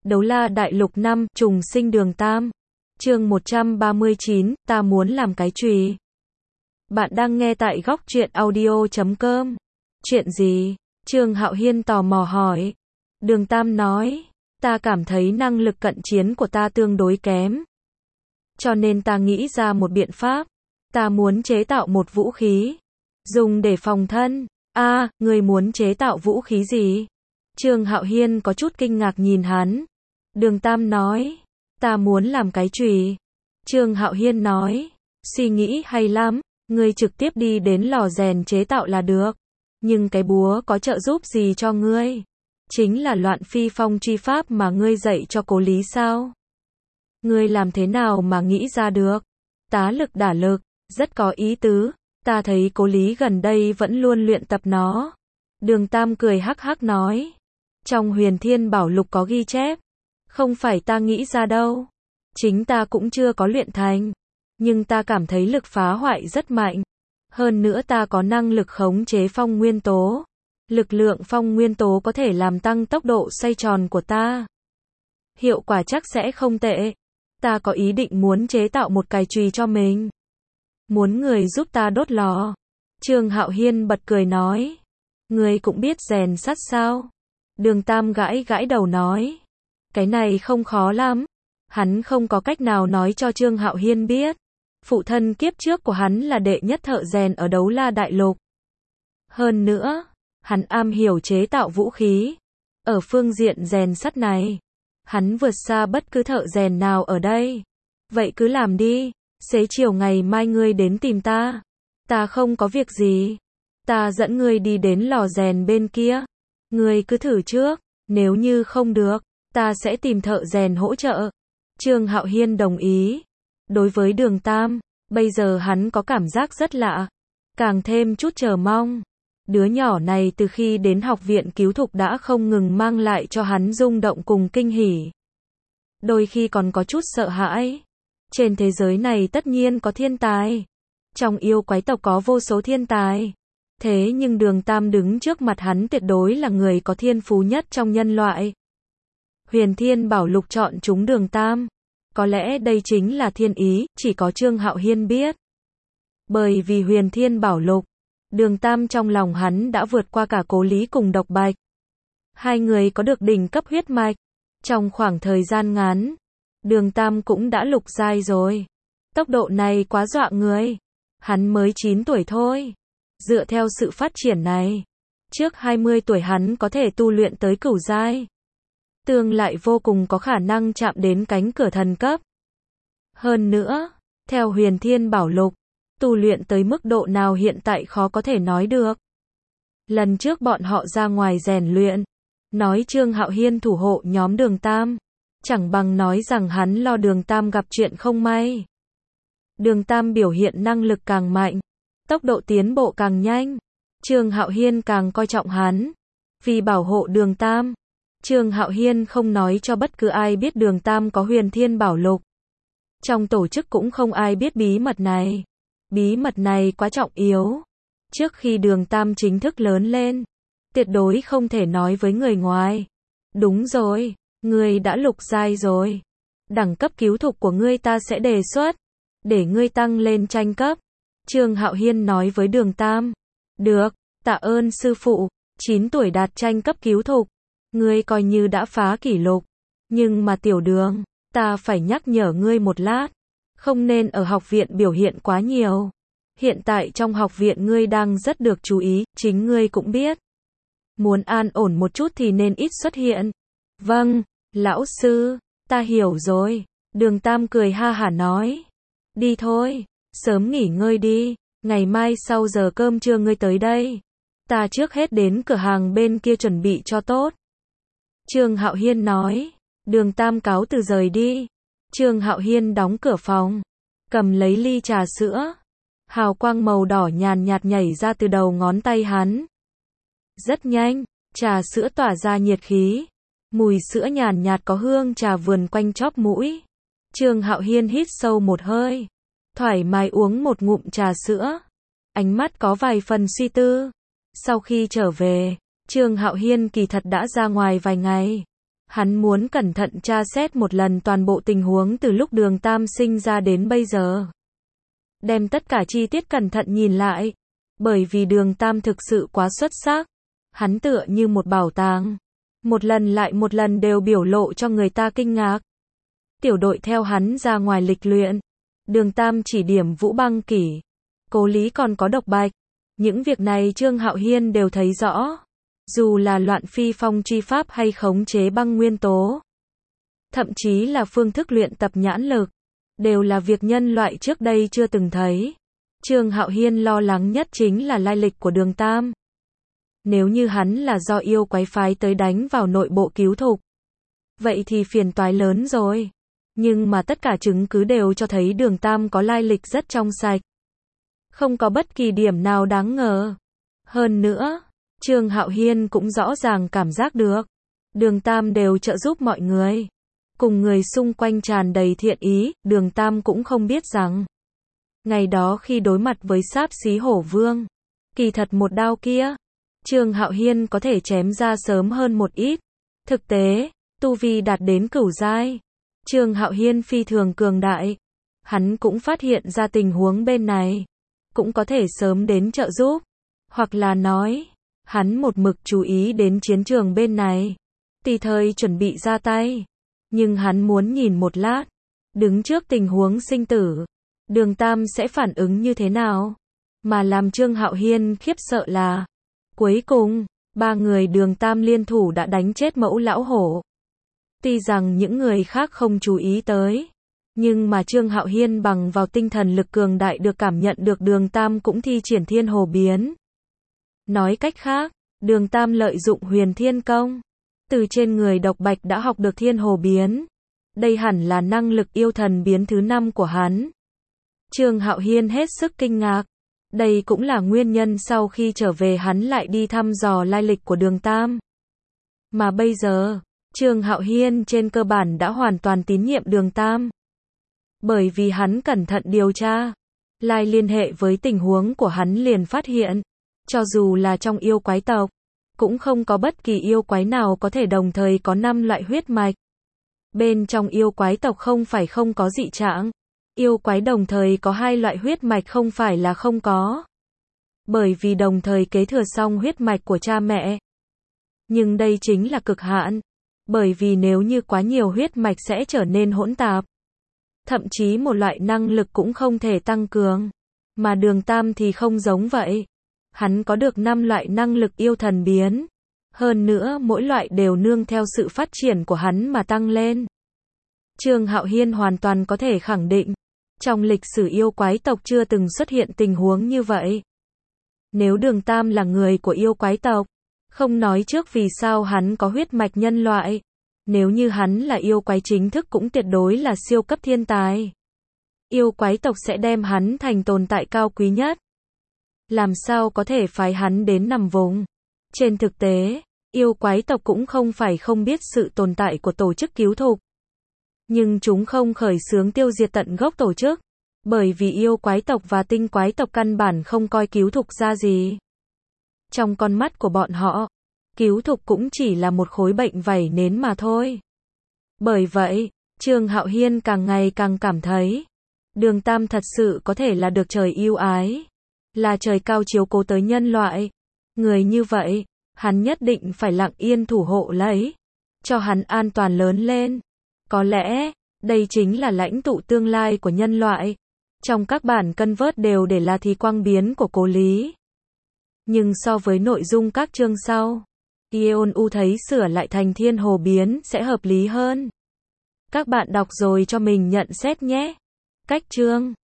Đấu La Đại Lục 5, Trùng Sinh Đường Tam. Chương 139, ta muốn làm cái chùy. Bạn đang nghe tại góc truyện audio.com. Chuyện gì? Trương Hạo Hiên tò mò hỏi. Đường Tam nói, ta cảm thấy năng lực cận chiến của ta tương đối kém. Cho nên ta nghĩ ra một biện pháp. Ta muốn chế tạo một vũ khí. Dùng để phòng thân. Ngươi muốn chế tạo vũ khí gì? Trương Hạo Hiên có chút kinh ngạc nhìn hắn. Đường Tam nói, ta muốn làm cái chùy. Trương Hạo Hiên nói, suy nghĩ hay lắm, ngươi trực tiếp đi đến lò rèn chế tạo là được. Nhưng cái búa có trợ giúp gì cho ngươi? Chính là Loạn Phi Phong truy pháp mà ngươi dạy cho Cố Lý sao? Ngươi làm thế nào mà nghĩ ra được? Tá lực đả lực, rất có ý tứ, ta thấy Cố Lý gần đây vẫn luôn luyện tập nó. Đường Tam cười hắc hắc nói, trong Huyền Thiên Bảo Lục có ghi chép, không phải ta nghĩ ra đâu. Chính ta cũng chưa có luyện thành, nhưng ta cảm thấy lực phá hoại rất mạnh. Hơn nữa ta có năng lực khống chế phong nguyên tố. Lực lượng phong nguyên tố có thể làm tăng tốc độ xoay tròn của ta. Hiệu quả chắc sẽ không tệ. Ta có ý định muốn chế tạo một cái chùy cho mình. Muốn người giúp ta đốt lò. Trương Hạo Hiên bật cười nói. Người cũng biết rèn sắt sao? Đường Tam gãi gãi đầu nói. Cái này không khó lắm. Hắn không có cách nào nói cho Trương Hạo Hiên biết. Phụ thân kiếp trước của hắn là đệ nhất thợ rèn ở Đấu La Đại Lục. Hơn nữa, hắn am hiểu chế tạo vũ khí. Ở phương diện rèn sắt này, hắn vượt xa bất cứ thợ rèn nào ở đây. Vậy cứ làm đi, xế chiều ngày mai ngươi đến tìm ta. Ta không có việc gì. Ta dẫn ngươi đi đến lò rèn bên kia. Ngươi cứ thử trước, nếu như không được, ta sẽ tìm thợ rèn hỗ trợ. Trương Hạo Hiên đồng ý. Đối với Đường Tam, bây giờ hắn có cảm giác rất lạ, càng thêm chút chờ mong. Đứa nhỏ này từ khi đến học viện cứu thục đã không ngừng mang lại cho hắn rung động cùng kinh hỉ. Đôi khi còn có chút sợ hãi. Trên thế giới này tất nhiên có thiên tài. Trong yêu quái tộc có vô số thiên tài. Thế nhưng Đường Tam đứng trước mặt hắn tuyệt đối là người có thiên phú nhất trong nhân loại. Huyền Thiên Bảo Lục chọn chúng Đường Tam. Có lẽ đây chính là thiên ý, chỉ có Trương Hạo Hiên biết. Bởi vì Huyền Thiên Bảo Lục, Đường Tam trong lòng hắn đã vượt qua cả Cố Lý cùng Độc Bạch. Hai người có được đỉnh cấp huyết mạch. Trong khoảng thời gian ngắn, Đường Tam cũng đã lục giai rồi. Tốc độ này quá dọa người. Hắn mới 9 tuổi thôi. Dựa theo sự phát triển này, trước 20 tuổi hắn có thể tu luyện tới cửu giai. Tương lại vô cùng có khả năng chạm đến cánh cửa thần cấp. Hơn nữa, theo Huyền Thiên Bảo Lục, tu luyện tới mức độ nào hiện tại khó có thể nói được. Lần trước bọn họ ra ngoài rèn luyện, nói Trương Hạo Hiên thủ hộ nhóm Đường Tam, chẳng bằng nói rằng hắn lo Đường Tam gặp chuyện không may. Đường Tam biểu hiện năng lực càng mạnh, tốc độ tiến bộ càng nhanh, Trương Hạo Hiên càng coi trọng hắn. Vì bảo hộ Đường Tam, Trương Hạo Hiên không nói cho bất cứ ai biết Đường Tam có Huyền Thiên Bảo Lục. Trong tổ chức cũng không ai biết bí mật này. Bí mật này quá trọng yếu. Trước khi Đường Tam chính thức lớn lên, tuyệt đối không thể nói với người ngoài. Đúng rồi, ngươi đã lục giai rồi. Đẳng cấp cứu thục của ngươi ta sẽ đề xuất, để ngươi tăng lên tranh cấp. Trương Hạo Hiên nói với Đường Tam. Được, tạ ơn sư phụ, 9 tuổi đạt tranh cấp cứu thục. Ngươi coi như đã phá kỷ lục. Nhưng mà Tiểu Đường, ta phải nhắc nhở ngươi một lát. Không nên ở học viện biểu hiện quá nhiều. Hiện tại trong học viện ngươi đang rất được chú ý, chính ngươi cũng biết. Muốn an ổn một chút thì nên ít xuất hiện. Vâng, lão sư, ta hiểu rồi. Đường Tam cười ha hả nói. Đi thôi, sớm nghỉ ngơi đi. Ngày mai sau giờ cơm trưa ngươi tới đây. Ta trước hết đến cửa hàng bên kia chuẩn bị cho tốt. Trương Hạo Hiên nói. Đường Tam cáo từ rời đi. Trương Hạo Hiên đóng cửa phòng, cầm lấy ly trà sữa. Hào quang màu đỏ nhàn nhạt nhảy ra từ đầu ngón tay hắn. Rất nhanh, trà sữa tỏa ra nhiệt khí. Mùi sữa nhàn nhạt có hương trà vườn quanh chóp mũi. Trương Hạo Hiên hít sâu một hơi, thoải mái uống một ngụm trà sữa. Ánh mắt có vài phần suy tư. Sau khi trở về, Trương Hạo Hiên kỳ thật đã ra ngoài vài ngày. Hắn muốn cẩn thận tra xét một lần toàn bộ tình huống từ lúc Đường Tam sinh ra đến bây giờ. Đem tất cả chi tiết cẩn thận nhìn lại. Bởi vì Đường Tam thực sự quá xuất sắc. Hắn tựa như một bảo tàng. Một lần lại một lần đều biểu lộ cho người ta kinh ngạc. Tiểu đội theo hắn ra ngoài lịch luyện. Đường Tam chỉ điểm Vũ Băng Kỷ. Cố Lý còn có Độc Bạch. Những việc này Trương Hạo Hiên đều thấy rõ. Dù là loạn phi phong truy pháp hay khống chế băng nguyên tố. Thậm chí là phương thức luyện tập nhãn lực. Đều là việc nhân loại trước đây chưa từng thấy. Trương Hạo Hiên lo lắng nhất chính là lai lịch của Đường Tam. Nếu như hắn là do yêu quái phái tới đánh vào nội bộ cứu thục. Vậy thì phiền toái lớn rồi. Nhưng mà tất cả chứng cứ đều cho thấy Đường Tam có lai lịch rất trong sạch. Không có bất kỳ điểm nào đáng ngờ. Hơn nữa, Trương Hạo Hiên cũng rõ ràng cảm giác được. Đường Tam đều trợ giúp mọi người. Cùng người xung quanh tràn đầy thiện ý, Đường Tam cũng không biết rằng. Ngày đó khi đối mặt với Sáp Xí Hổ Vương. Kỳ thật một đao kia. Trương Hạo Hiên có thể chém ra sớm hơn một ít. Thực tế, tu vi đạt đến cửu giai. Trương Hạo Hiên phi thường cường đại. Hắn cũng phát hiện ra tình huống bên này. Cũng có thể sớm đến trợ giúp. Hoặc là nói, hắn một mực chú ý đến chiến trường bên này. Tùy thời chuẩn bị ra tay. Nhưng hắn muốn nhìn một lát. Đứng trước tình huống sinh tử. Đường Tam sẽ phản ứng như thế nào? Mà làm Trương Hạo Hiên khiếp sợ là. Cuối cùng, ba người Đường Tam liên thủ đã đánh chết Mẫu Lão Hổ. Tuy rằng những người khác không chú ý tới. Nhưng mà Trương Hạo Hiên bằng vào tinh thần lực cường đại được cảm nhận được Đường Tam cũng thi triển Thiên Hồ Biến. Nói cách khác, Đường Tam lợi dụng Huyền Thiên Công. Từ trên người Độc Bạch đã học được Thiên Hồ Biến. Đây hẳn là năng lực yêu thần biến thứ 5 của hắn. Trương Hạo Hiên hết sức kinh ngạc. Đây cũng là nguyên nhân sau khi trở về hắn lại đi thăm dò lai lịch của Đường Tam. Mà bây giờ, Trương Hạo Hiên trên cơ bản đã hoàn toàn tín nhiệm Đường Tam. Bởi vì hắn cẩn thận điều tra, lại liên hệ với tình huống của hắn liền phát hiện, cho dù là trong yêu quái tộc, cũng không có bất kỳ yêu quái nào có thể đồng thời có 5 loại huyết mạch. Bên trong yêu quái tộc không phải không có dị trạng, yêu quái đồng thời có 2 loại huyết mạch không phải là không có. Bởi vì đồng thời kế thừa xong huyết mạch của cha mẹ. Nhưng đây chính là cực hạn, bởi vì nếu như quá nhiều huyết mạch sẽ trở nên hỗn tạp. Thậm chí một loại năng lực cũng không thể tăng cường. Mà Đường Tam thì không giống vậy. Hắn có được 5 loại năng lực yêu thần biến. Hơn nữa mỗi loại đều nương theo sự phát triển của hắn mà tăng lên. Trương Hạo Hiên hoàn toàn có thể khẳng định. Trong lịch sử yêu quái tộc chưa từng xuất hiện tình huống như vậy. Nếu Đường Tam là người của yêu quái tộc, không nói trước vì sao hắn có huyết mạch nhân loại. Nếu như hắn là yêu quái chính thức cũng tuyệt đối là siêu cấp thiên tài. Yêu quái tộc sẽ đem hắn thành tồn tại cao quý nhất. Làm sao có thể phái hắn đến nằm vùng. Trên thực tế, yêu quái tộc cũng không phải không biết sự tồn tại của tổ chức cứu thục. Nhưng chúng không khởi xướng tiêu diệt tận gốc tổ chức. Bởi vì yêu quái tộc và tinh quái tộc căn bản không coi cứu thục ra gì. Trong con mắt của bọn họ, cứu thục cũng chỉ là một khối bệnh vảy nến mà thôi. Bởi vậy, Trương Hạo Hiên càng ngày càng cảm thấy, Đường Tam thật sự có thể là được trời yêu ái. Là trời cao chiếu cố tới nhân loại. Người như vậy, hắn nhất định phải lặng yên thủ hộ lấy. Cho hắn an toàn lớn lên. Có lẽ, đây chính là lãnh tụ tương lai của nhân loại. Trong các bản cân vớt đều để là thì quang biến của Cố Lý. Nhưng so với nội dung các chương sau, Yeon U thấy sửa lại thành Thiên Hồ Biến sẽ hợp lý hơn. Các bạn đọc rồi cho mình nhận xét nhé. Cách chương